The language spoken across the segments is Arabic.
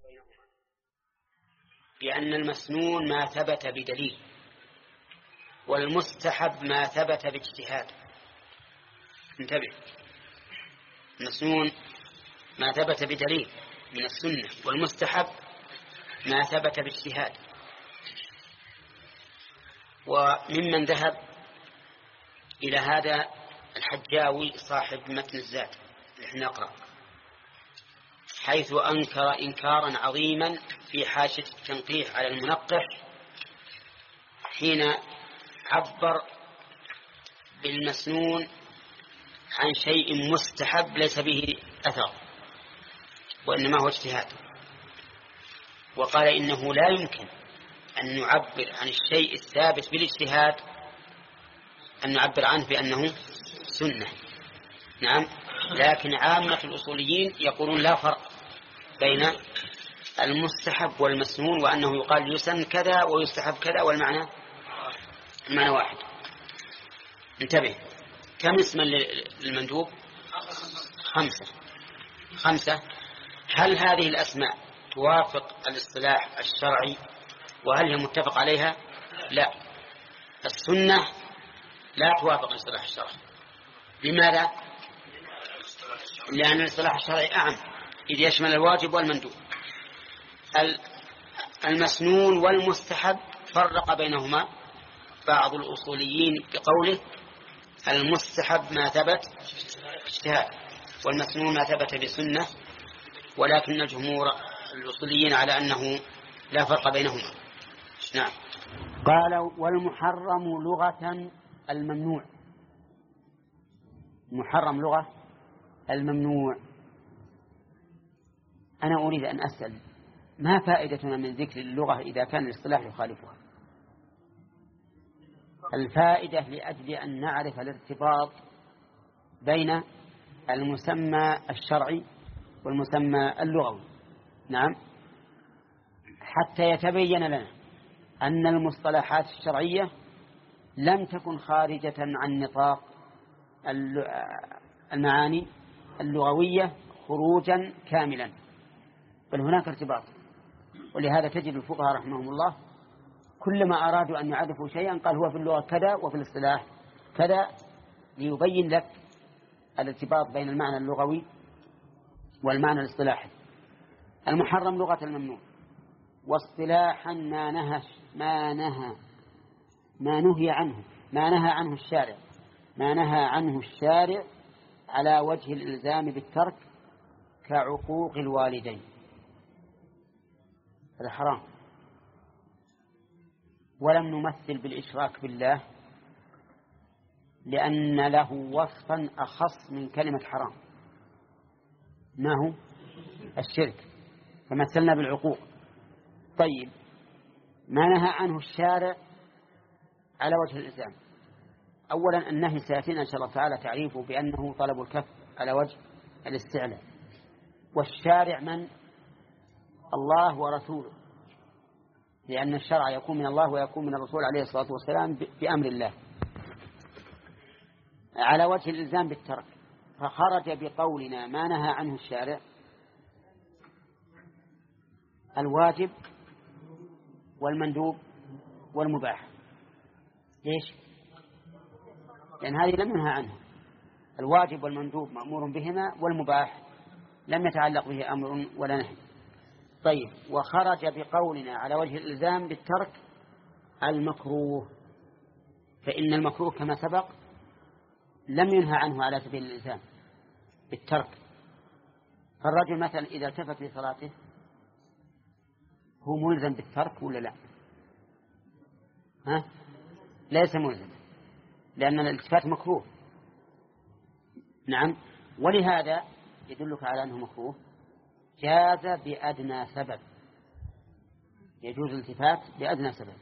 بينهما بأن المسنون ما ثبت بدليل، والمستحب ما ثبت باجتهاد. انتبه، المسنون ما ثبت بدليل من السنة، والمستحب ما ثبت باجتهاد. وممن ذهب إلى هذا الحجاوي صاحب متن الزاد اللي نقرأ، حيث أنكر إنكارا عظيما في حاشية التنقيح على المنقح حين عبر بالمسنون عن شيء مستحب ليس به أثر وإنما هو اجتهاد، وقال إنه لا يمكن أن نعبر عن الشيء الثابت بالاجتهاد أن نعبر عنه بأنه سنة. نعم، لكن عامة الأصوليين يقولون لا فرق بين المستحب والمسنون، وأنه يقال يسن كذا ويستحب كذا، والمعنى واحد. انتبه، كم اسما للمندوب؟ 5. هل هذه الأسماء توافق الاصطلاح الشرعي وهل هي متفق عليها؟ لا، السنة لا توافق الاصطلاح الشرعي. لماذا؟ لأن الاصطلاح الشرعي أعم إذ يشمل الواجب والمندوب. المسنون والمستحب فرق بينهما بعض الأصوليين بقوله المستحب ما ثبت اجتهاد والمسنون ما ثبت بسنة، ولكن الجمهور الأصوليين على أنه لا فرق بينهما. نعم. قال والمحرم لغة الممنوع. محرم لغة الممنوع. أنا أريد أن أسأل ما فائدتنا من ذكر اللغة إذا كان الاصطلاح يخالفها؟ الفائدة لأجل أن نعرف الارتباط بين المسمى الشرعي والمسمى اللغوي. نعم، حتى يتبين لنا أن المصطلحات الشرعية لم تكن خارجة عن نطاق المعاني اللغوية خروجا كاملا، بل هناك ارتباط. ولهذا تجد الفقهاء رحمهم الله كلما أرادوا أن يعرفوا شيئا قال هو في اللغة كذا وفي الاصطلاح كذا، ليبين لك الارتباط بين المعنى اللغوي والمعنى الاصطلاحي. المحرم لغة الممنوع، واصطلاحا ما نهى عنه الشارع على وجه الإلزام بالترك كعقوق الوالدين، هذا حرام. ولم نمثل بالإشراك بالله لأن له وصفا أخص من كلمة حرام، ما هو الشرك، فمثلنا بالعقوق. طيب، ما نهى عنه الشارع على وجه الإلزام، أولا النهي سيأتينا إن شاء الله تعالى تعريفه بأنه طلب الكف على وجه الاستعلاء. والشارع من؟ الله ورسوله، لأن الشرع يكون من الله ويكون من الرسول عليه الصلاة والسلام بأمر الله. على وجه الإلزام بالترك، فخرج بقولنا ما نهى عنه الشارع الواجب والمندوب والمباح. ليش؟ لأن هذه لم ينهى عنها. الواجب والمندوب مأمور بهما، والمباح لم يتعلق به أمر ولا نهي. طيب، وخرج بقولنا على وجه الإلزام بالترك المكروه، فإن المكروه كما سبق لم ينهى عنه على سبيل الإلزام بالترك. فالرجل مثلا إذا التفت لصلاته هو ملزم بالترك ولا لا؟ ليس ملزم، لأن الالتفات مكروه. نعم، ولهذا يدلك على أنه مكروه جاز بأدنى سبب، يجوز الالتفات بأدنى سبب،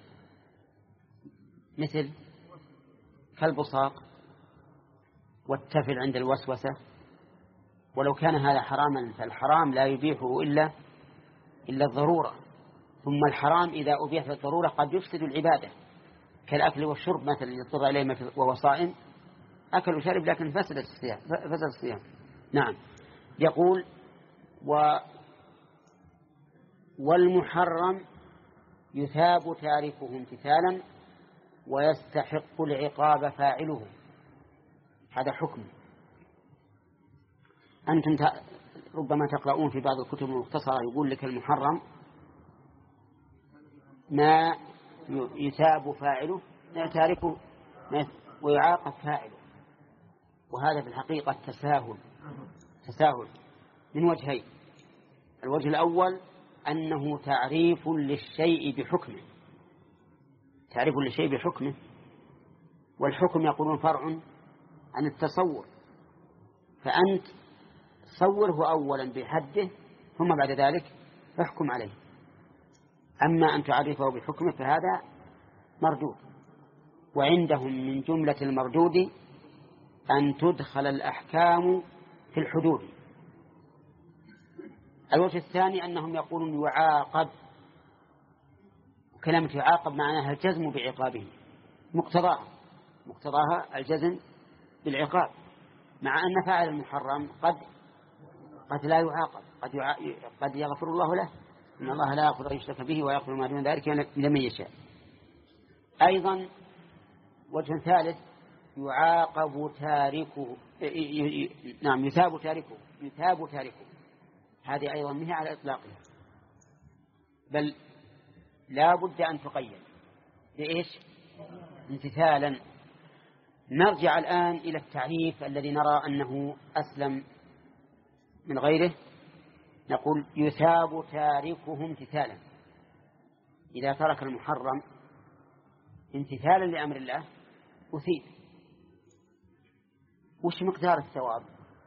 مثل كالبصاق والتفل عند الوسوسة. ولو كان هذا حراما فالحرام لا يبيحه إلا الضرورة، ثم الحرام إذا أبيح في الضرورة قد يفسد العبادة، كالأكل والشرب مثلا يضطر إليه وهو صائم أكل وشرب لكن فسد الصيام. نعم، يقول والمحرم يثاب تاركه امتثالا ويستحق العقاب فاعله. هذا حكم. أنتم ربما تقرؤون في بعض الكتب المختصرة يقول لك المحرم ما يثاب فاعله تاركه ويعاقب فاعله، وهذا في الحقيقة تساهل من وجهين. الوجه الأول أنه تعريف للشيء بحكمه، والحكم يقولون فرع عن التصور، فأنت صوره أولا بحده ثم بعد ذلك احكم عليه. أما أن تعرفه بحكمه فهذا مردود، وعندهم من جملة المردود أن تدخل الأحكام في الحدود. الوجه الثاني أنهم يقولون يعاقب، كلمة يعاقب معناها الجزم بعقابه، مقتضاها الجزم بالعقاب، مع أن فاعل المحرم قد لا يعاقب، قد يغفر الله له، إن الله لا يغفر يشرك به ويغفر ما دون ذلك لمن يشاء. أيضا وجه ثالث يعاقب تاركه، يثاب تاركه، هذه أيضا منها على إطلاقها، بل لا بد أن تقيد بإيش؟ امتثالا. نرجع الآن إلى التعريف الذي نرى أنه أسلم من غيره. نقول يثاب تاركه امتثالا. إذا ترك المحرم امتثالا لأمر الله أثيب. وش مقدار الثواب؟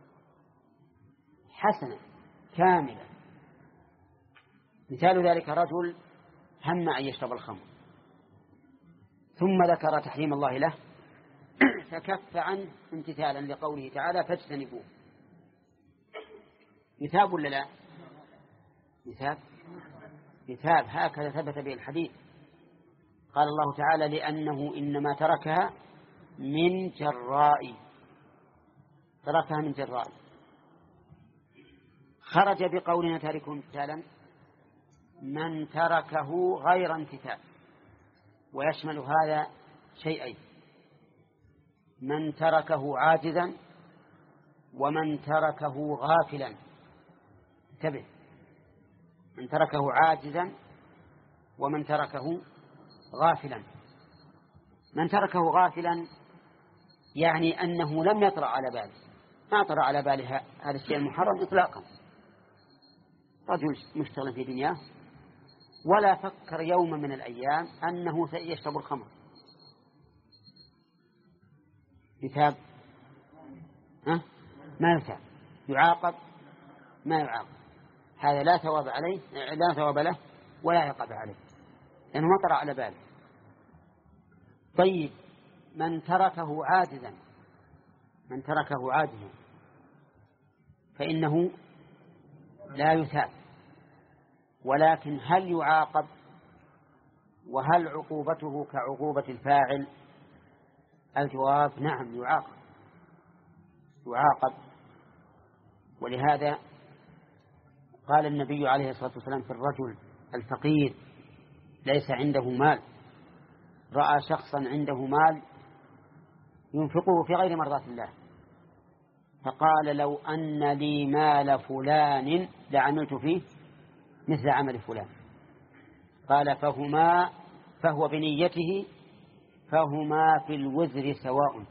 حسنة كاملة. مثال ذلك رجل هم أن يشرب الخمر ثم ذكر تحريم الله له فكف عنه امتثالا لقوله تعالى فاجتنبوه، يثاب ولا لا؟ يثاب. هكذا ثبت به الحديث. قال الله تعالى لأنه إنما تركها من جراء، خرج بقولنا تاركه امتثالا من تركه غير امتثال، ويشمل هذا شيئين: من تركه عاجزا ومن تركه غافلا. انتبه، من تركه عاجزا ومن تركه غافلا. من تركه غافلا يعني أنه لم يطرأ على باله، ما طرأ على باله هذا الشيء المحرم إطلاقا. رجل مشتغل في دنياه ولا فكر يوما من الأيام أنه سيشرب الخمر، يثاب؟ ما يثاب. يعاقب؟ ما يعاقب. هذا لا ثواب عليه، لا ثواب له ولا عقاب عليه، لأنه ما طرأ على باله. طيب من تركه عاجزا فإنه لا يثاب، ولكن هل يعاقب؟ وهل عقوبته كعقوبة الفاعل؟ الجواب نعم، يعاقب. ولهذا قال النبي عليه الصلاة والسلام في الرجل الفقير ليس عنده مال، رأى شخصا عنده مال ينفقه في غير مرضاة الله، فقال لو أن لي مال فلان لعملت فيه مثل عمل فلان. قال فهو بنيته فهما في الوزر سواء.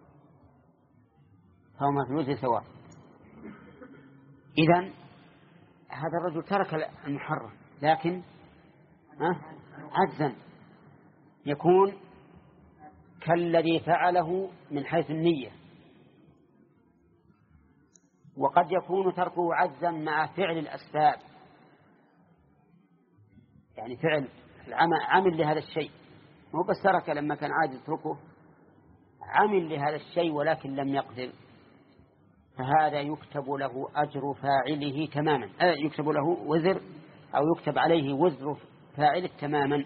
إذن هذا الرجل ترك المحرم لكن عجزا، يكون كالذي فعله من حيث النية، وقد يكون تركه عجزا مع فعل الأسباب، يعني فعل عمل لهذا الشيء، مو بس ترك لما كان عاجز تركه، عمل لهذا الشيء ولكن لم يقدر، فهذا يكتب له أجر فاعله تماما، يكتب له وزر أو يكتب عليه وزر فاعله تماما،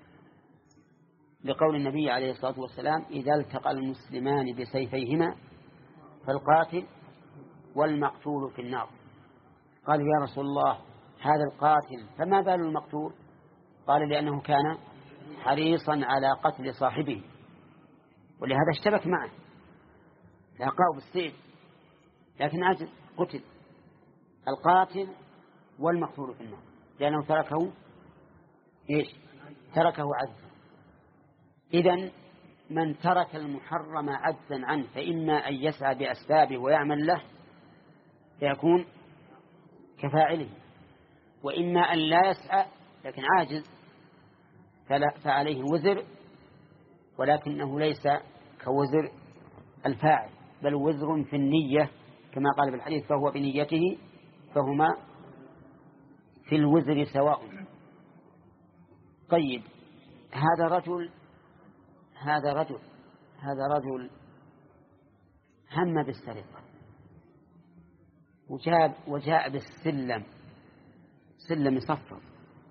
لقول النبي عليه الصلاة والسلام إذا التقى المسلمان بسيفيهما فالقاتل والمقتول في النار. قال يا رسول الله هذا القاتل فما بال المقتول؟ قال لأنه كان حريصا على قتل صاحبه، ولهذا اشتبك معه لاقاه بالسيف لكن عجز قتل. القاتل والمقتول في النار لأنه تركه تركه عجزا. إذن من ترك المحرم عجزا عنه فإما أن يسعى بأسبابه ويعمل له فيكون كفاعله، وإما أن لا يسعى لكن عاجز فعليه وزر، ولكنه ليس كوزر الفاعل بل وزر في النية كما قال في الحديث فهو بنيته فهما في الوزر سواء. طيب هذا رجل هم بالسرقة وجاء بالسلم، سلم يصفر،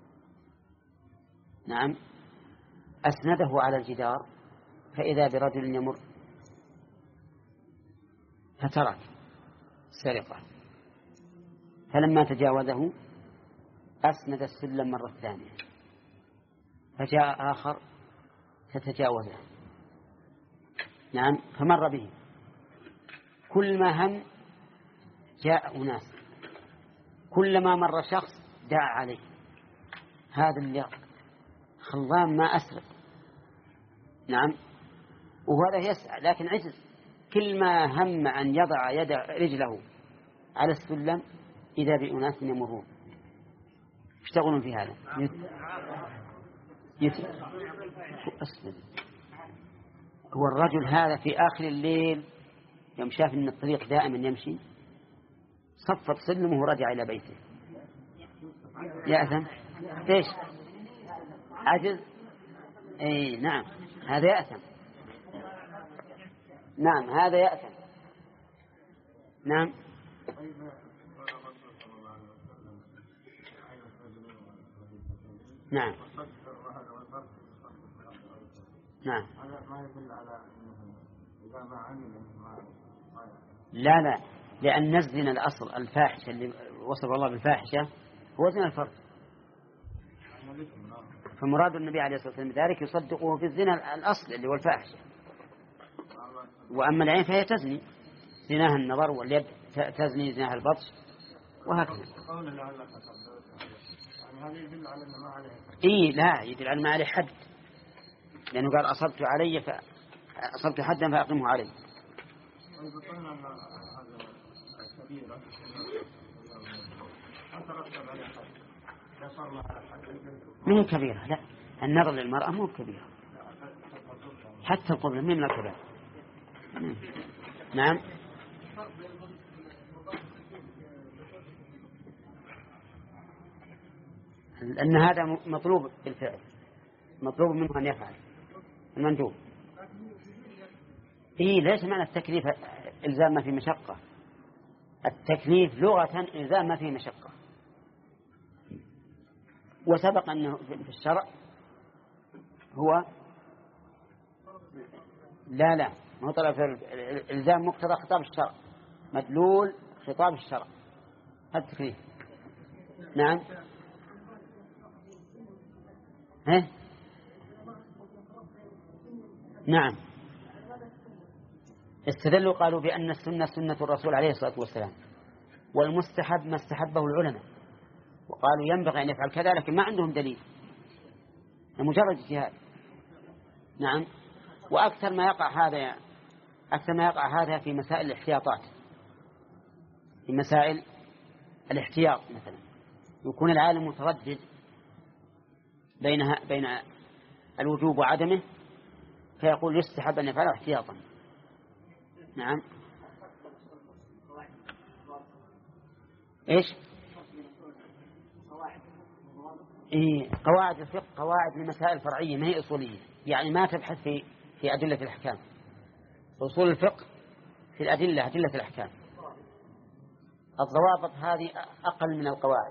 نعم، أسنده على الجدار فإذا برجل يمر فترك السرقة، فلما تجاوزه أسند السلم مرة ثانية، فجاء آخر فتجاوزه، نعم، فمر به. كل ما هم جاء أناس، كلما مر شخص دعا عليه هذا اللي خلان ما أسرق، نعم، وهذا يسعى لكن عجز. كل ما هم أن يضع رجله على السلم إذا بأناس يمرون يشتغلون في هذا هو الرجل هذا في آخر الليل يوم شاف أن الطريق دائما يمشي صفت سلمه ورجع إلى بيته يأثم. إيش عجز؟ أي نعم هذا يأثم، نعم هذا يأثم، نعم. نعم نعم لا لأن الزنا الأصل الفاحشة اللي وصف الله بالفاحشة هو زنا الفرج، فمراد النبي عليه الصلاة والسلام ذلك يصدقه في الزنا الأصل اللي هو الفاحشة. وأما العين فهي تزني زناها النظر، واليد تزني زناها البطش وهكذا. لا يدل على ما عليه حد، لأنه قال أصبت حدا فأقمه عليه. من كبيرة؟ لا، النظر للمرأة مو كبيرة، حتى القبلة من الكبيرة. نعم لأن هذا مطلوب بالفعل، مطلوب منه أن يفعل المندوب. ليس معنى التكليف إلزام ما في مشقة، التكليف لغة إلزام ما في مشقة، وسبق أنه في الشرع هو لا ما هو طلب إلزام مقتضى خطاب الشرع، مدلول خطاب الشرع هذا التكليف. نعم نعم استدلوا قالوا بأن السنة سنة الرسول عليه الصلاة والسلام، والمستحب ما استحبه العلماء، وقالوا ينبغي أن يفعل كذا، لكن ما عندهم دليل، مجرد اجتهاد. نعم وأكثر ما يقع هذا في مسائل الاحتياطات، في مسائل الاحتياط مثلا يكون العالم متردد بين الوجوب وعدمه فيقول يستحب أن يفعله احتياطا. نعم إيش قواعد الفقه قواعد لمسائل فرعية ما هي أصولية، يعني ما تبحث في أدلة الأحكام. أصول الفقه في أدلة الأحكام، الضوابط هذه أقل من القواعد،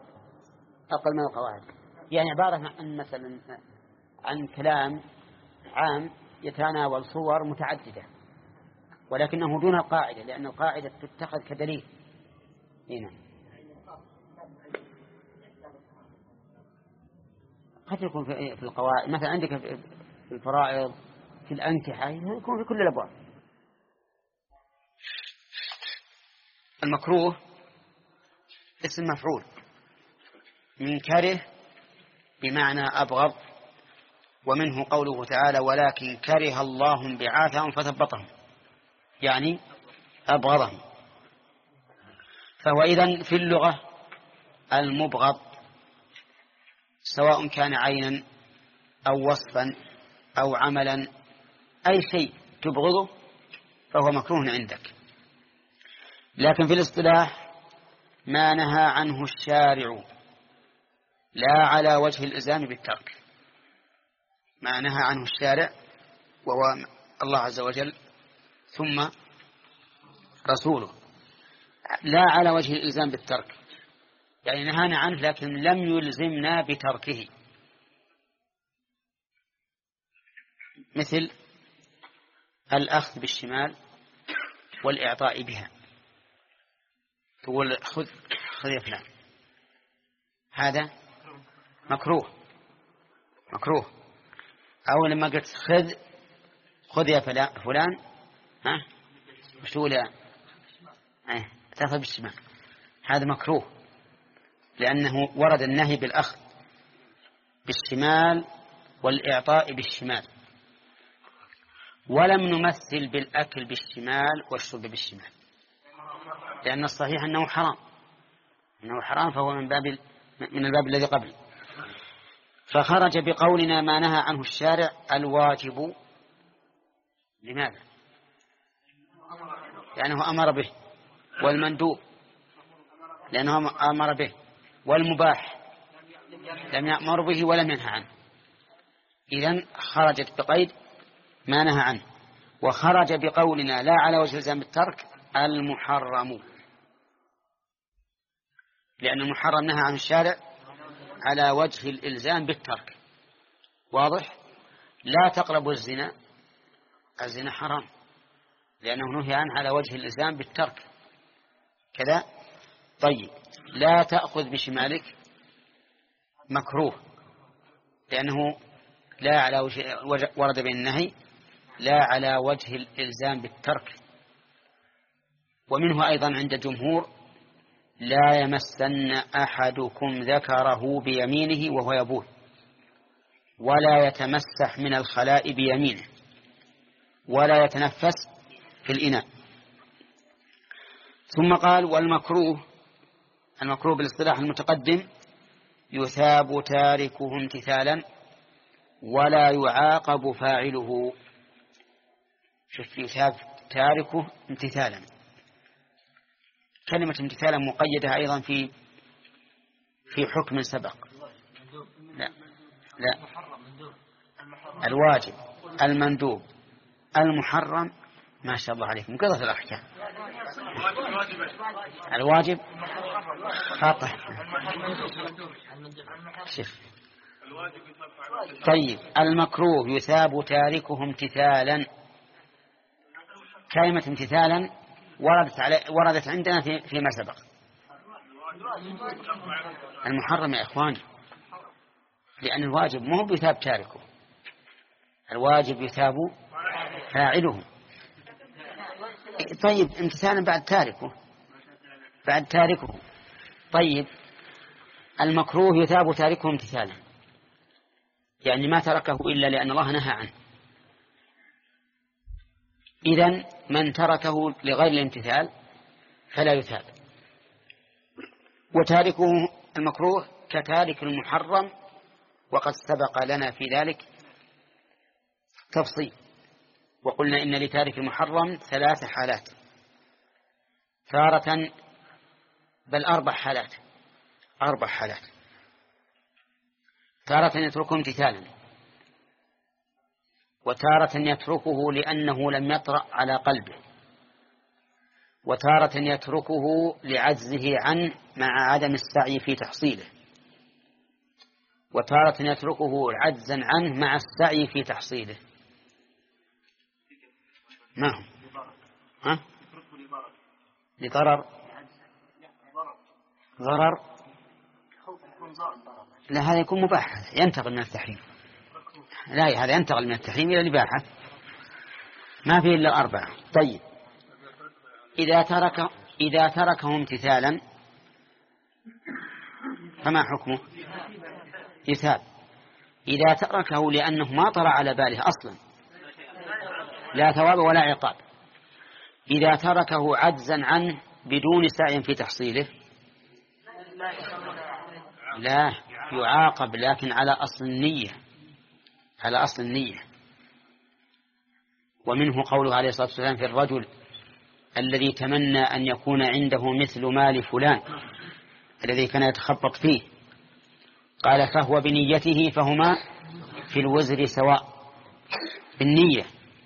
يعني عبارة عن مثلا عن كلام عام يتناول صور متعددة ولكنه دون القاعدة، لأن القاعدة تتخذ كدليل. هنا قد يكون في القواعد، مثلا عندك في الفرائض، في الأنكحة، يكون في كل الأبواب. المكروه اسم مفعول من كره بمعنى أبغض، ومنه قوله تعالى ولكن كره الله انبعاثهم فثبطهم، يعني أبغضهم. فهو إذن في اللغة المبغض سواء كان عينا أو وصفا أو عملا، أي شيء تبغضه فهو مكروه عندك. لكن في الاصطلاح ما نهى عنه الشارع لا على وجه الإلزام بالترك، ما نهى عنه الشارع وهو الله عز وجل ثم رسوله، لا على وجه الإلزام بالترك، يعني نهانا عنه لكن لم يلزمنا بتركه. مثل الأخذ بالشمال والإعطاء بها، تقول خذ يا فلان، هذا مكروه. أو لما قلت خذ يا فلان، ها وش تقول؟ تأخذ بالشمال، هذا مكروه، لأنه ورد النهي بالأخذ بالشمال والإعطاء بالشمال، ولم نمثل بالأكل بالشمال والشرب بالشمال، لأن الصحيح أنه حرام، فهو من الباب الذي قبل. فخرج بقولنا ما نهى عنه الشارع الواجب. لماذا؟ لأنه أمر به، والمندوب لأنه أمر به، والمباح لم يأمر به ولم ينهى عنه. إذن خرجت بقيد ما نهى عنه. وخرج بقولنا لا على وجه الإلزام بالترك المحرم، لأن المحرم نهى عن الشارع على وجه الإلزام بالترك. واضح؟ لا تقربوا الزنا حرام، لأنه نهي عنه على وجه الإلزام بالترك كذا. طيب، لا تأخذ بشمالك مكروه، لأنه لا على ورد بين النهي لا على وجه الإلزام بالترك. ومنه أيضا عند الجمهور لا يمسن أحدكم ذكره بيمينه وهو يبول، ولا يتمسح من الخلاء بيمينه، ولا يتنفس في الإناء. ثم قال والمكروه بالاصطلاح المتقدم يثاب تاركه امتثالا ولا يعاقب فاعله. شوف، يثاب تاركه امتثالا، كلمة امتثالا مقيدة أيضا في حكم سبق. لا، الواجب، المندوب، المحرم، ما شاء الله عليكم قضت الأحكام. الواجب خطأ. شوف، طيب المكروه يثاب تاركه امتثالا، كلمة امتثالا وردت عندنا فيما سبق. المحرم يا إخواني، لأن الواجب مو يثاب تاركه، الواجب يثاب فاعله. طيب امتثالا بعد تاركه. طيب المكروه يثاب تاركه امتثالا، يعني ما تركه إلا لأن الله نهى عنه. إذن من تركه لغير الامتثال فلا يثاب. وتاركه المكروه كتارك المحرم، وقد سبق لنا في ذلك تفصيل، وقلنا إن لتارك المحرم 3 حالات، تارة بل 4 حالات، تارة يتركه امتثالا، وتارة يتركه لأنه لم يطرأ على قلبه، وتارة يتركه لعجزه عنه مع عدم السعي في تحصيله، وتارة يتركه عجزا عنه مع السعي في تحصيله. ما هو؟ لضرر لا هذا يكون مباح، ينتقل من التحريم. لا هذا ينتقل من التحريم إلى الإباحة، ما فيه إلا 4. طيب إذا تركه امتثالا فما حكمه؟ يثاب. إذا تركه لأنه ما طرأ على باله أصلا لا ثواب ولا عقاب. إذا تركه عجزا عنه بدون سعي في تحصيله لا يعاقب، لكن على أصل النية، على أصل النية. ومنه قوله عليه الصلاة والسلام في الرجل الذي تمنى أن يكون عنده مثل مال فلان الذي كان يتخبط فيه، قال فهو بنيته فهما في الوزر سواء، بالنية.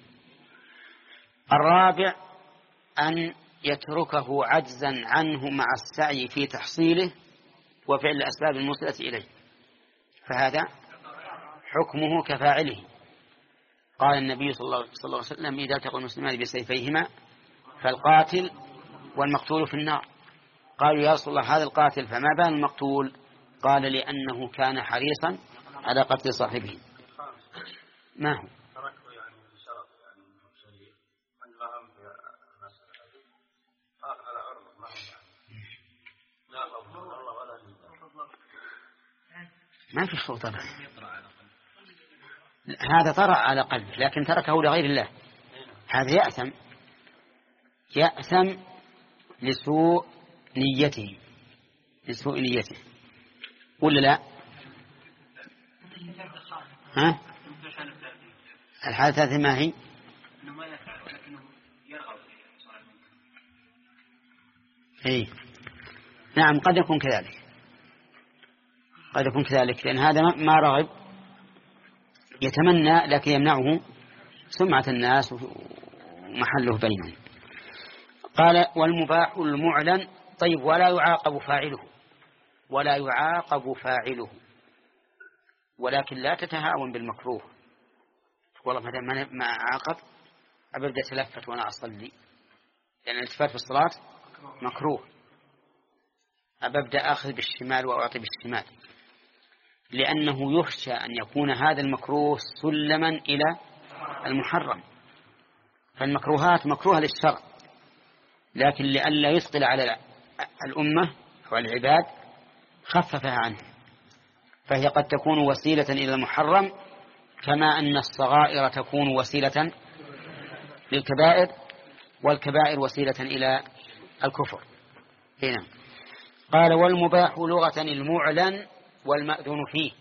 4 أن يتركه عجزا عنه مع السعي في تحصيله وفعل الأسباب الموصلة إليه، فهذا حكمه كفاعله. قال النبي صلى الله عليه وسلم إذا التقى المسلمان بسيفيهما فالقاتل والمقتول في النار. قالوا يا رسول الله هذا القاتل فما بال المقتول؟ قال لأنه كان حريصا على قتل صاحبه. ما هو ما في شروط، هذا طرأ على قلبه لكن تركه لغير الله، هذا يأثم لسوء نيته، لسوء نيته ولا لا؟ ها؟ الحالة الثالثة ما هي؟ إيه؟ نعم قد يكون كذلك، قد يكون كذلك، لأن هذا ما رغب، يتمنى لكن يمنعه سمعة الناس ومحله بينهم. قال والمباح المعلن. طيب ولا يعاقب فاعله، ولا يعاقب فاعله، ولكن لا تتهاون بالمكروه. والله مثلا ما أعاقب أبدأ أتلفت وأنا أصلي، لأن الالتفات في الصلاة مكروه، أبدأ أخذ بالشمال وأعطي بالشمال، لأنه يخشى أن يكون هذا المكروه سلما إلى المحرم. فالمكروهات مكروهة للشرع، لكن لئلا يثقل على الأمة والعباد خففها عنه، فهي قد تكون وسيلة إلى المحرم كما أن الصغائر تكون وسيلة للكبائر، والكبائر وسيلة إلى الكفر. هنا قال والمباح لغة المعلن والمأذون فيه.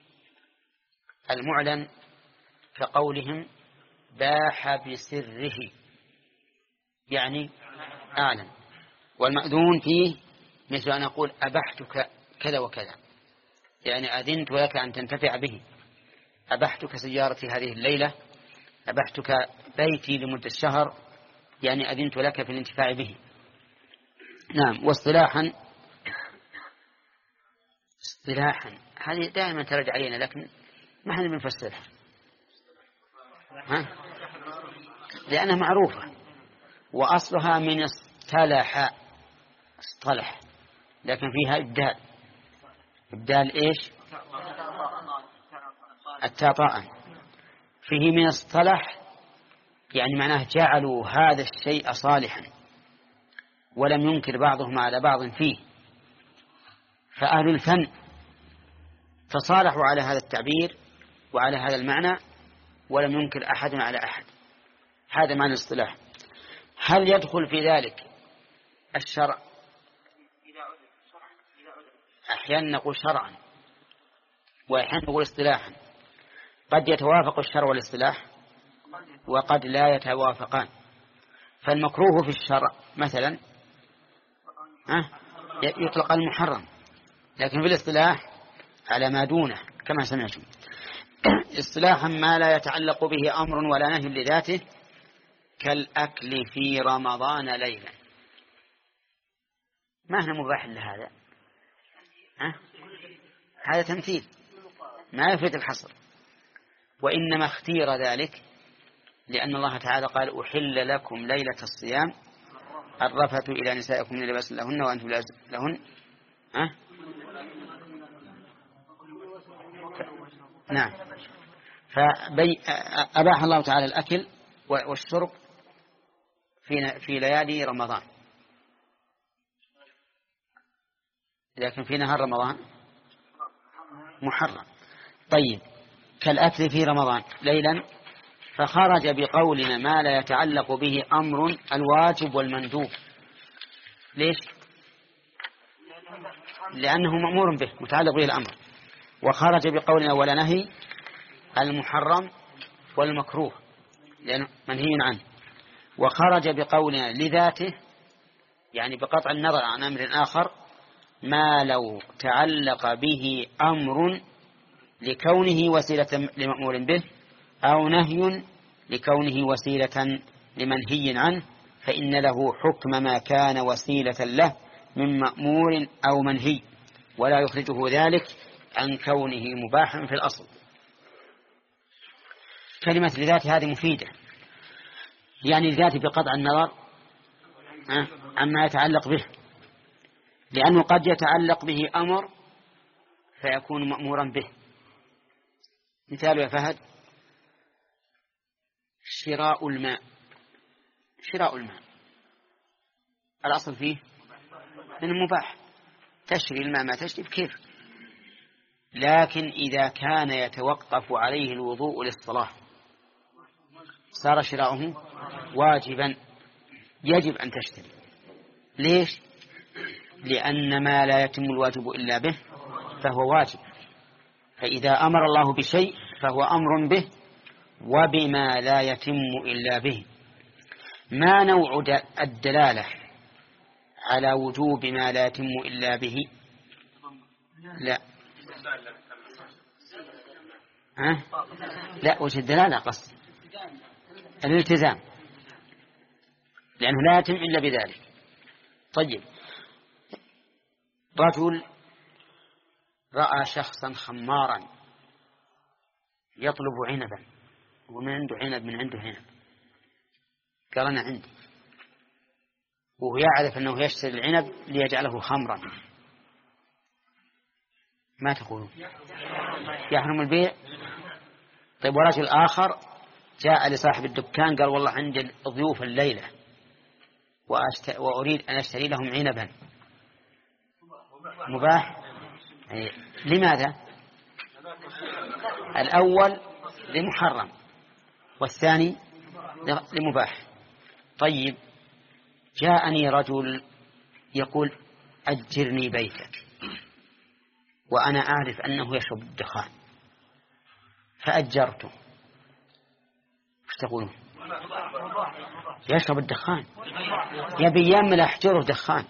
المعلن كقولهم باح بسره، يعني أعلن، والمأذون فيه مثل أن أقول أبحتك كذا وكذا، يعني أذنت لك أن تنتفع به، أبحتك سيارتي هذه الليلة، أبحتك بيتي لمدة شهر، يعني أذنت لك في الانتفاع به. نعم. واصطلاحا هذه دائما ترد علينا لكن ما احنا بنفسرها، لأنها معروفة وأصلها من اصطلح، لكن فيها إبدال إيش؟ التاطاء فيه من اصطلح، يعني معناه جعلوا هذا الشيء صالحا ولم ينكر بعضهم على بعض فيه، فأهل الفن تصالحوا على هذا التعبير وعلى هذا المعنى ولم ينكر أحد على أحد. هذا معنى الاصطلاح. هل يدخل في ذلك الشرع؟ أحيانا نقول شرعا وأحيانا نقول اصطلاحا، قد يتوافق الشرع والاصطلاح وقد لا يتوافقان. فالمكروه في الشرع مثلا يطلق المحرم، لكن في الاصطلاح على ما دونه كما سمعتم. اصطلاحا ما لا يتعلق به أمر ولا نهي لذاته، كالأكل في رمضان ليلا. ما هنا مباح لهذا، هذا تمثيل ما يفيد الحصر، وإنما اختير ذلك لأن الله تعالى قال أحل لكم ليلة الصيام الرفث إلى نسائكم من لباس لهن وأنتم لهن نعم. فأباح الله تعالى الأكل والشرب في ليالي رمضان، لكن في نهار رمضان محرم. طيب، كالأكل في رمضان ليلا، فخرج بقولنا ما لا يتعلق به أمر الواجب والمندوب. ليش؟ لأنه مأمور به، متعلق به الأمر. وخرج بقولنا ولا نهي المحرم والمكروه لأنه منهي عنه. وخرج بقولنا لذاته، يعني بقطع النظر عن أمر آخر، ما لو تعلق به أمر لكونه وسيلة لمأمور به أو نهي لكونه وسيلة لمنهي عنه، فإن له حكم ما كان وسيلة له من مأمور أو منهي، ولا يخرجه ذلك عن كونه مباحا في الأصل. كلمة لذاته هذه مفيدة، يعني لذاته بقطع النظر عما يتعلق به، لأنه قد يتعلق به أمر فيكون مأمورا به. مثال يا فهد: شراء الماء. شراء الماء الأصل فيه إنه مباح، تشري الماء ما تشري بكيف. لكن إذا كان يتوقف عليه الوضوء للصلاة صار شراؤه واجبا، يجب أن تشتري. ليش؟ لأن ما لا يتم الواجب إلا به فهو واجب، فإذا أمر الله بشيء فهو أمر به وبما لا يتم إلا به. ما نوع الدلالة على وجوب ما لا يتم إلا به؟ لا لا، وجه الدلالة قصد الالتزام، لأنه لا يتم إلا بذلك. طيب، رجل رأى شخصا خمارا يطلب عنبا، ومن عنده عنب من عنده عنب، قال أنا عندي، وهو يعرف أنه يشتري العنب ليجعله خمرا، ما تقولون؟ يحرم البيع. طيب، ورجل آخر جاء لصاحب الدكان قال والله عندي ضيوف الليلة وأريد أن أشتري لهم عنبا، مباح. لماذا؟ الأول لمحرم والثاني لمباح. طيب، جاءني رجل يقول أجرني بيتك، وأنا أعرف أنه يشرب الدخان فأجرته، ايش تقولون؟ يشرب الدخان، يبي يمل أحجره دخان.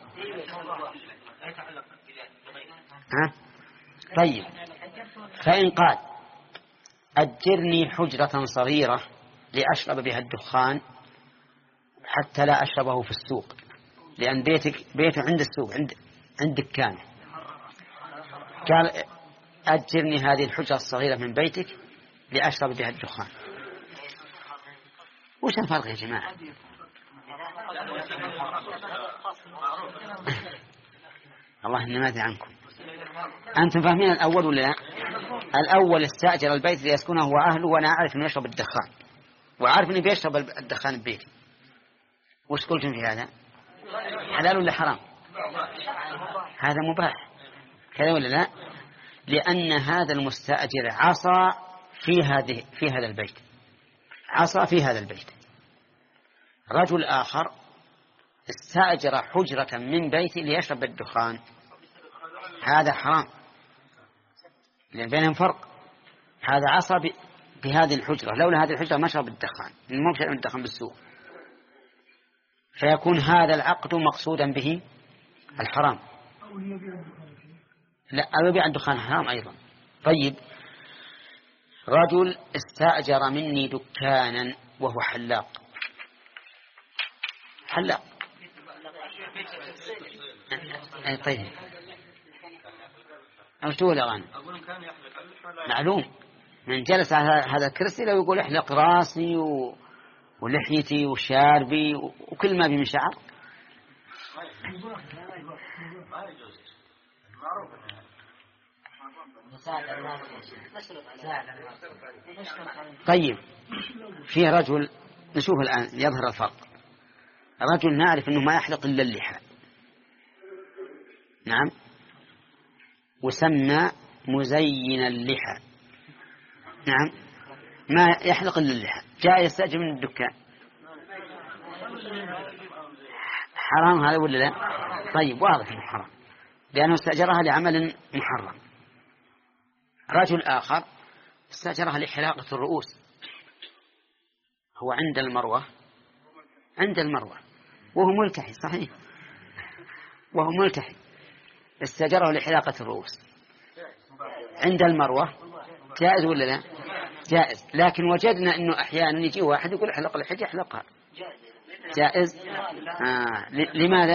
طيب، فإن قال أجرني حجرة صغيرة لأشرب بها الدخان حتى لا أشربه في السوق، لأن بيته عند السوق، عند دكانه، قال أجرني هذه الحجرة الصغيرة من بيتك لأشرب بها الدخان. وش الفرق يا جماعة؟ الله إني ما أدري عنكم، أنتم فاهمين الأول ولا لا؟ الأول استأجر البيت ليسكنه هو أهله، وأنا أعرف أنه يشرب الدخان وعارف أنه بيشرب الدخان ببيتي. وش قلتم في هذا؟ حلال ولا حرام؟ هذا مباح، كذا ولا لا؟ لأن هذا المستأجر عصى في هذا البيت، عصى في هذا البيت. رجل آخر استأجر حجرة من بيته ليشرب الدخان، هذا حرام، لأن بينهم فرق. هذا عصى بهذه الحجرة، لولا هذه الحجرة ما شرب الدخان، ممكن أن الدخان بالسوق، فيكون هذا العقد مقصودا به الحرام. لا، أو يبيع الدخان حرام أيضا. طيب، رجل استأجر مني دكانا وهو حلاق، طيب، أو تقول أغاني معلوم، من جلس على هذا الكرسي لو يقول احلق راسي ولحيتي وشاربي وكل ما بي من شعر. طيب في رجل نشوف الآن يظهر الفرق. رجل نعرف أنه ما يحلق إلا اللحى، نعم، وسمى مزين اللحى، نعم، ما يحلق إلا اللحى، جاء يستأجر من الدكان، حرام هذا ولا لا؟ طيب واضح أنه حرام لأنه استأجرها لعمل محرم. رجل آخر استأجرها لحلاقة الرؤوس، هو عند المروة وهو ملتحي، صحيح، وهو ملتحي، استأجره لحلاقة الرؤوس عند المروة، جائز ولا لا؟ جائز. لكن وجدنا أنه أحيانا يجي واحد يقول احلق الحج، يحلقها، جائز. لماذا؟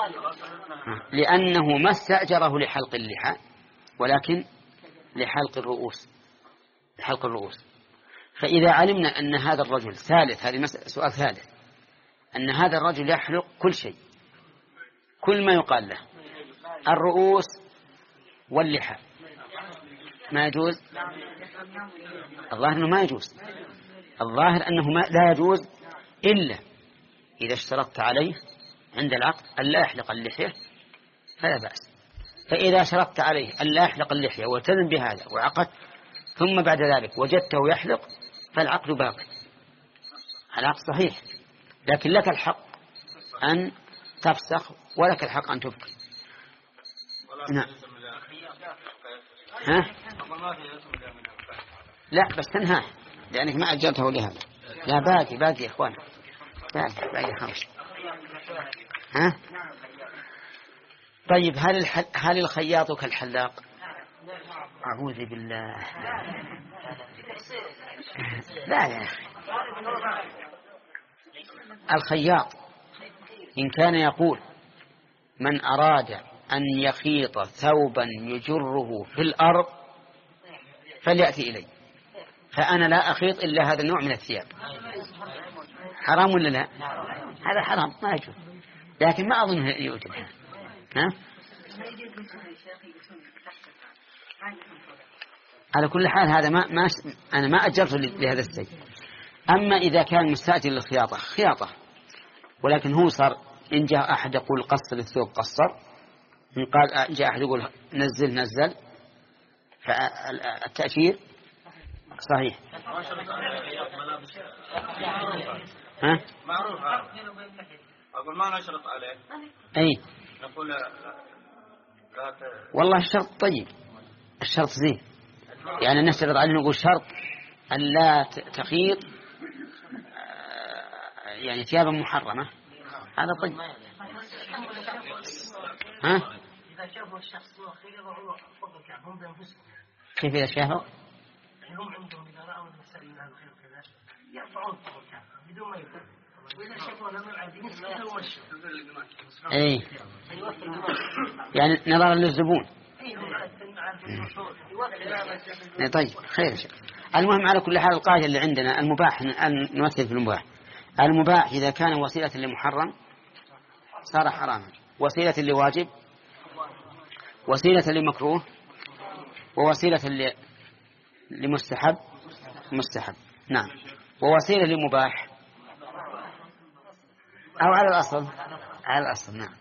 لأنه ما استأجره لحلق اللحى ولكن لحلق الرؤوس. فإذا علمنا أن هذا الرجل ثالث، هذه سؤال ثالث، أن هذا الرجل يحلق كل شيء، كل ما يقال له، الرؤوس واللحى، ما يجوز. الظاهر أنه ما يجوز، الظاهر أنه لا يجوز إلا إذا اشترطت عليه عند العقد أن لا يحلق اللحية فلا بأس. فإذا شرطت عليه أن لا يحلق اللحية والتزم بهذا وعقد، ثم بعد ذلك وجدته يحلق، فالعقد باقي، العقد صحيح، لكن لك الحق أن تفسخ ولك الحق أن تبقي. نعم. لا بس تنهاه لأنك ما أجرته لهذا. لا باقي يا إخوان، باقي 5. طيب هل الخياط كالحلاق؟ أعوذ بالله، لا يا أخي، الخياط إن كان يقول من أراد أن يخيط ثوبا يجره في الأرض فليأتي إلي، فأنا لا أخيط إلا هذا النوع من الثياب، حرام ولا لا؟ هذا حرام ما يجوز، لكن ما أظنه يوجد. على كل حال هذا أنا ما أجرته لهذا الشيء. أما إذا كان مستأجر للخياطة خياطة، ولكن هو صار إن جاء أحد يقول قصر الثوب قصر، إن قال جاء أحد يقول نزل، فالتأشير صحيح. معروف أقول ما نشرط عليه. أي نقول والله الشرط طيب، الشرط زين، يعني نشترط عليه نقول شرط أن لا تخيط يعني ثيابا محرمة، هذا طيب. إذا شافوا الشخص خيره هم بأنفسهم، كيف إذا شافوا؟ هم عندهم إذا رأوا المسائل من الخير كذا يرفعون فوق الكعبة بدون ما يفعل، وإذا شافوا لهم العادين يتوشوا. إيه يعني نظرا للزبون. طيب خير شيء. المهم على كل حال القاعدة اللي عندنا المباح، نمثل في المباح إذا كان وسيلة لمحرم صار حراما، وسيلة لواجب، وسيلة لمكروه، ووسيلة لمستحب مستحب، نعم، ووسيلة لمباح أو على الأصل نعم.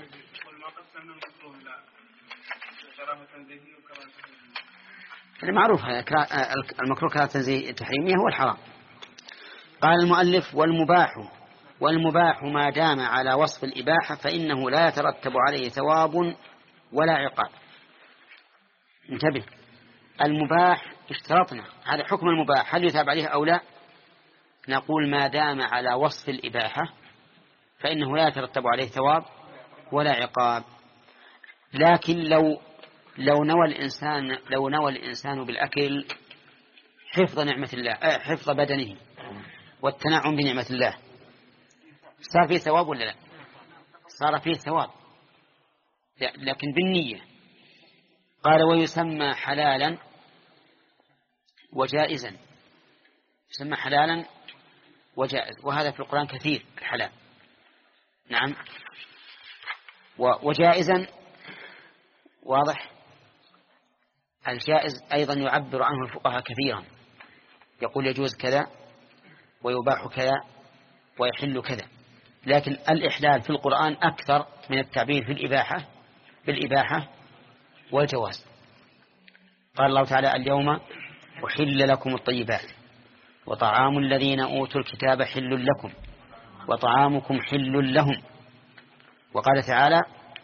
المعروف المكروه كراهة تنزيه تحريمية هو الحرام. قال المؤلف والمباح ما دام على وصف الإباحة فإنه لا يترتب عليه ثواب ولا عقاب. انتبه، المباح اشترطنا هذا حكم المباح هل يتاب عليه أو لا؟ نقول ما دام على وصف الإباحة فإنه لا يترتب عليه ثواب ولا عقاب. لكن لو نوى الإنسان بالأكل حفظ نعمة الله، حفظ بدنه والتنعم بنعمة الله، صار فيه ثواب ولا لا؟ صار فيه ثواب، لكن بالنية. قال ويسمى حلالا وجائزا، يسمى حلالا وجائز، وهذا في القرآن كثير الحلال، نعم، وجائزا واضح. الجائز أيضا يعبر عنه الفقهاء كثيرا، يقول يجوز كذا ويباح كذا ويحل كذا، لكن الإحلال في القرآن أكثر من التعبير بالإباحة والجواز. قال الله تعالى: اليوم أحل لكم الطيبات وطعام الذين أوتوا الكتاب حل لكم وطعامكم حل لهم. وقال تعالى: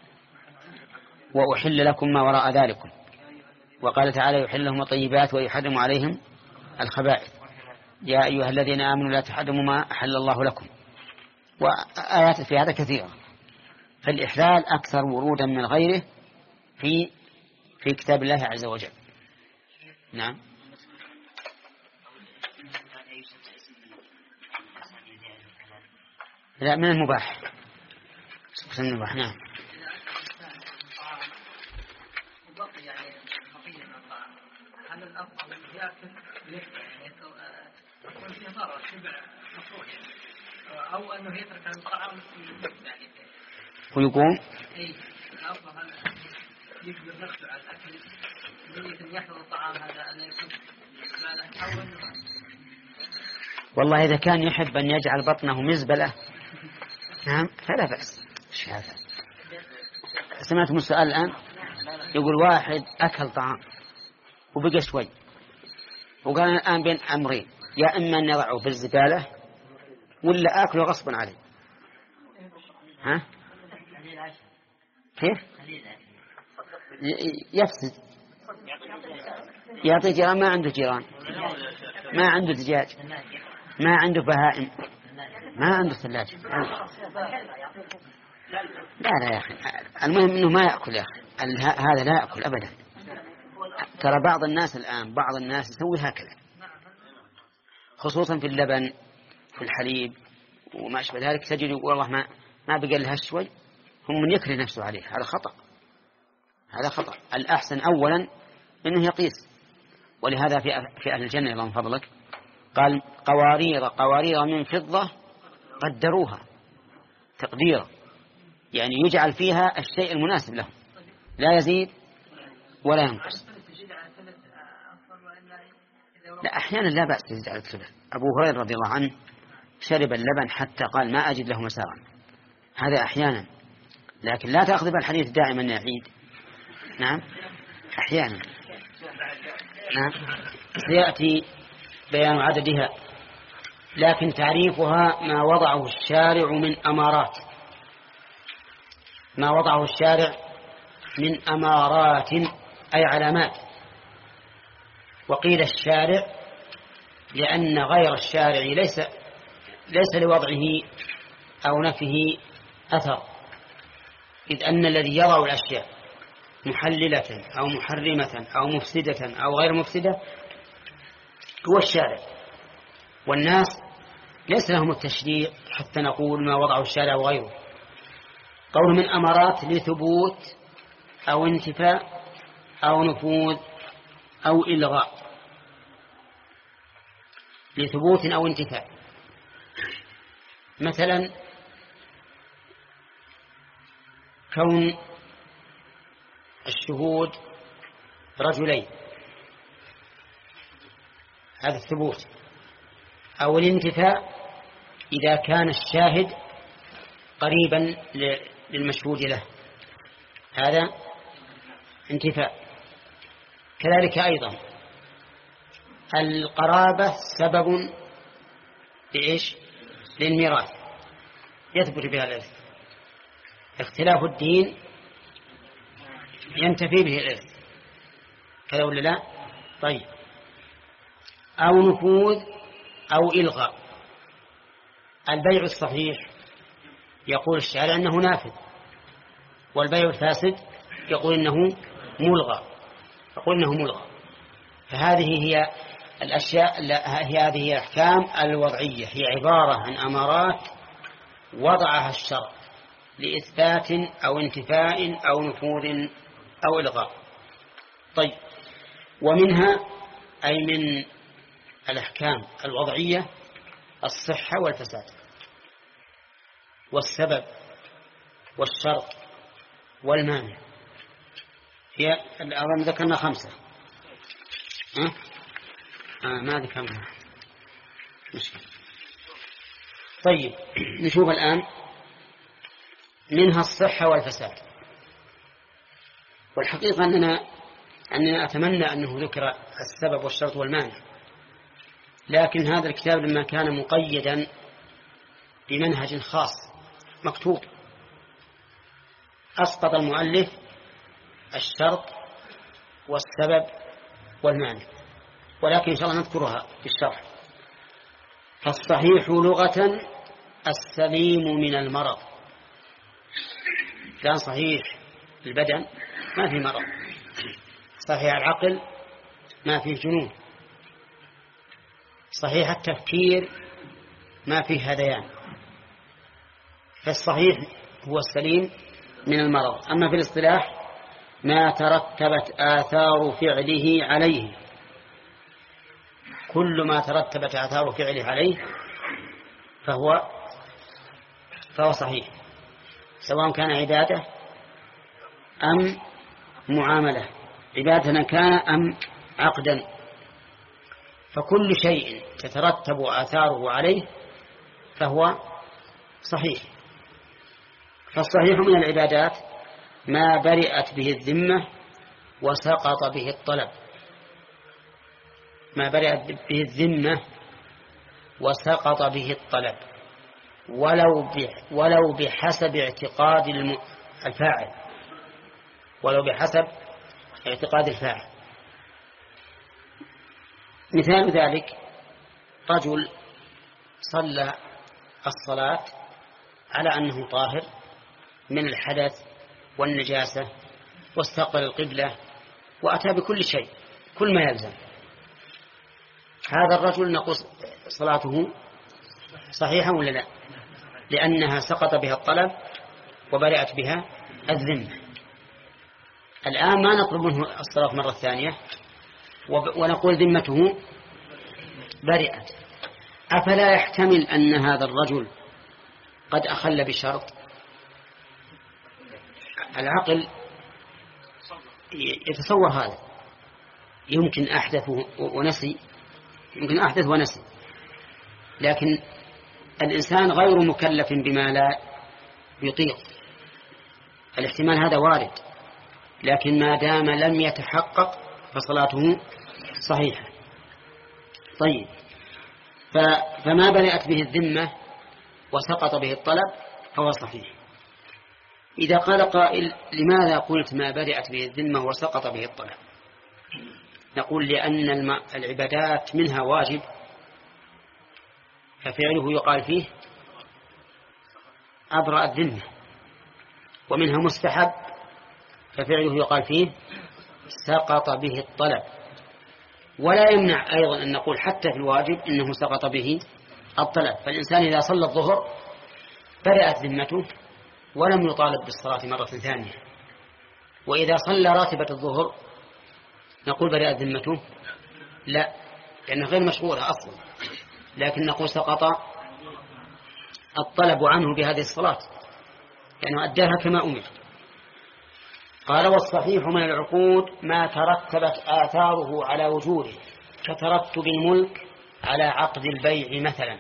وأحل لكم ما وراء ذلكم. وقال تعالى: يحل لهم الطيبات ويحرم عليهم الخبائث. يا أيها الذين آمنوا لا تحرموا ما أحل الله لكم. وآيات في هذا كثيرة. فالإحلال أكثر ورودا من غيره في كتاب الله عز وجل. نعم. لا، من المباح. نعم. هل الأفضل يأكل يكون فيه ضرر شبع مفروض أو أنه يترك الطعام ويقوم؟ أي الأفضل هل يجبر نفسه على الأكل بنية يحفظ الطعام هذا أن يكون أو أنه والله إذا كان يحب أن يجعل بطنه مزبلة نعم فلا بأس. سمعتم السؤال الآن؟ يقول واحد أكل طعام وبقى شوي وقال الآن بين أمرين، يا إما أن يضعه في الزبالة ولا أكله غصبا عليه. ها؟ كيف؟ يفسد. يعطي جيران، ما عنده جيران، ما عنده دجاج، ما عنده بهائم، ما عنده ثلاجة. لا يا أخي، المهم أنه ما يأكل يا أخي، هذا لا يأكل أبدا. ترى بعض الناس الآن بعض الناس يسوي هكذا، خصوصا في اللبن في الحليب وما أشبه ذلك، تجد والله ما بقى لها شوي هم من يكره نفسه عليه. هذا خطأ، هذا خطأ. الأحسن أولا أنه يقيس. ولهذا في أهل الجنة الله من فضلك قال: قوارير من فضة قدروها تقديرا، يعني يجعل فيها الشيء المناسب له لا يزيد ولا ينقص. لا، أحيانا لا بأس تزيد على الثلث. أبو هريرة رضي الله عنه شرب اللبن حتى قال: ما أجد له مساغا. هذا أحيانا، لكن لا تأخذ بالحديث دائما يعيد. نعم، أحيانا. نعم، سيأتي بيان عددها، لكن تعريفها ما وضعه الشارع من أمارات، ما وضعه الشارع من أمارات أي علامات. وقيل الشارع لأن غير الشارع ليس لوضعه أو نفيه أثر، إذ أن الذي يضع الأشياء محللة أو محرمة أو مفسدة أو غير مفسدة هو الشارع، والناس ليس لهم التشريع حتى نقول ما وضعه الشارع وغيره. قول من أمارات لثبوت أو انتفاء أو نفوذ أو إلغاء، لثبوت أو انتفاء. مثلا كون الشهود رجلين، هذا الثبوت. أو الانتفاء إذا كان الشاهد قريبا للمشهود له، هذا انتفاء. كذلك أيضا القرابة سبب لإيش؟ للميراث، يثبت بها الإرث. اختلاف الدين ينتفي به الإرث، كذا ولا لا؟ طيب. أو نفوذ أو إلغاء. البيع الصحيح يقول الشارع أنه نافذ، والبيع الفاسد يقول إنه ملغى، فهذه هي الأشياء، هذه هي الأحكام الوضعية، هي عبارة عن أمارات وضعها الشرع لإثبات أو انتفاء أو نفوذ أو إلغاء. طيب، ومنها أي من الأحكام الوضعية الصحة والفساد والسبب والشرط والمانع. هي الأظن ذكرنا 5: ما ذكرنا مشكلة. طيب نشوف الآن منها الصحة والفساد. والحقيقة أننا أتمنى أنه ذكر السبب والشرط والمانع، لكن هذا الكتاب لما كان مقيدا بمنهج خاص مكتوب أسقط المؤلف الشرط والسبب والمانع، ولكن إن شاء الله نذكرها في الشرح. فالصحيح لغة السليم من المرض. كان صحيح البدن ما في مرض، صحيح العقل ما فيه جنون، صحيح التفكير ما فيه هذيان. فالصحيح هو السليم من المرض. أما في الاصطلاح ما ترتبت آثار فعله عليه، كل ما ترتبت آثار فعله عليه فهو صحيح، سواء كان عبادة أم معاملة، عبادة كان أم عقدا، فكل شيء تترتب آثاره عليه فهو صحيح. فالصحيح من العبادات ما برئت به الذمة وسقط به الطلب، ما برئت به الذمة وسقط به الطلب، ولو بحسب اعتقاد الفاعل، ولو بحسب اعتقاد الفاعل. مثال ذلك رجل صلى الصلاة على أنه طاهر من الحدث والنجاسة واستقبل القبلة وأتى بكل شيء، كل ما يلزم، هذا الرجل نقول صلاته صحيحة ولا لا؟ لأنها سقط بها الطلب وبرئت بها الذمة. الآن ما نطلب منه الصلاة مرة ثانية ونقول ذمته برئت. أفلا يحتمل أن هذا الرجل قد أخل بشرط؟ العقل يتصور هذا، يمكن أحدث ونسي، يمكن أحدث ونسي، لكن الإنسان غير مكلف بما لا يطيق، الاحتمال هذا وارد، لكن ما دام لم يتحقق فصلاته صحيحة. طيب، فما برئت به الذمة وسقط به الطلب فهو صحيح. إذا قال قائل لماذا قلت ما برئت به الذمة وسقط به الطلب؟ نقول لأن العبادات منها واجب ففعله يقال فيه أبرأ الذمة، ومنها مستحب ففعله يقال فيه سقط به الطلب. ولا يمنع أيضا أن نقول حتى في الواجب إنه سقط به الطلب. فالإنسان إذا صلى الظهر برئت ذمته ولم يطالب بالصلاة مرة ثانية، وإذا صلى راتبة الظهر نقول برئت ذمته لا، لأنها غير مشغولة أصلا، لكن نقول سقط الطلب عنه بهذه الصلاة لأنه أداها كما أمر. قال والصحيح من العقود ما ترتبت آثاره على وجوده كترتب الملك على عقد البيع مثلا.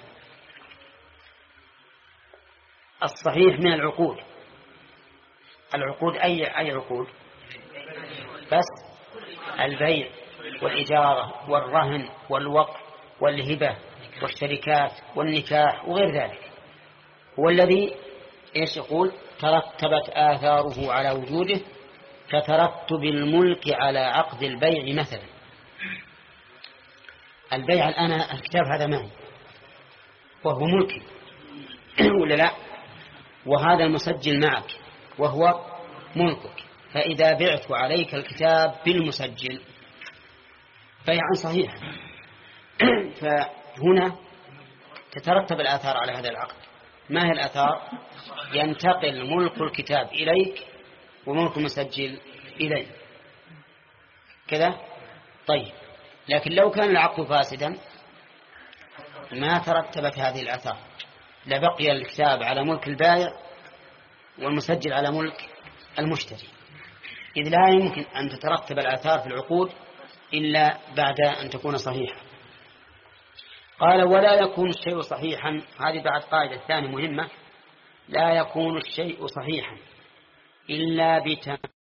الصحيح من العقود، العقود أي عقود؟ بس البيع والإجارة والرهن والوقف والهبة والشركات والنكاح وغير ذلك، هو الذي إيش يقول ترتبت آثاره على وجوده كترتب الملك على عقد البيع مثلا. البيع الآن الكتاب هذا معي وهو ملكي ولا لا؟ وهذا المسجل معك وهو ملكك، فإذا بعت عليك الكتاب بالمسجل بيعا صحيحا فهنا تترتب الآثار على هذا العقد. ما هي الآثار؟ ينتقل ملك الكتاب إليك وملك المسجل إليه كذا. طيب، لكن لو كان العقد فاسدا ما ترتبت هذه الآثار، لبقي الكتاب على ملك البائع والمسجل على ملك المشتري، إذ لا يمكن أن تترتب الآثار في العقود إلا بعد أن تكون صحيحة. قال ولا يكون الشيء صحيحا، هذه بعد قاعدة ثانية مهمة، لا يكون الشيء صحيحا إلا بتمام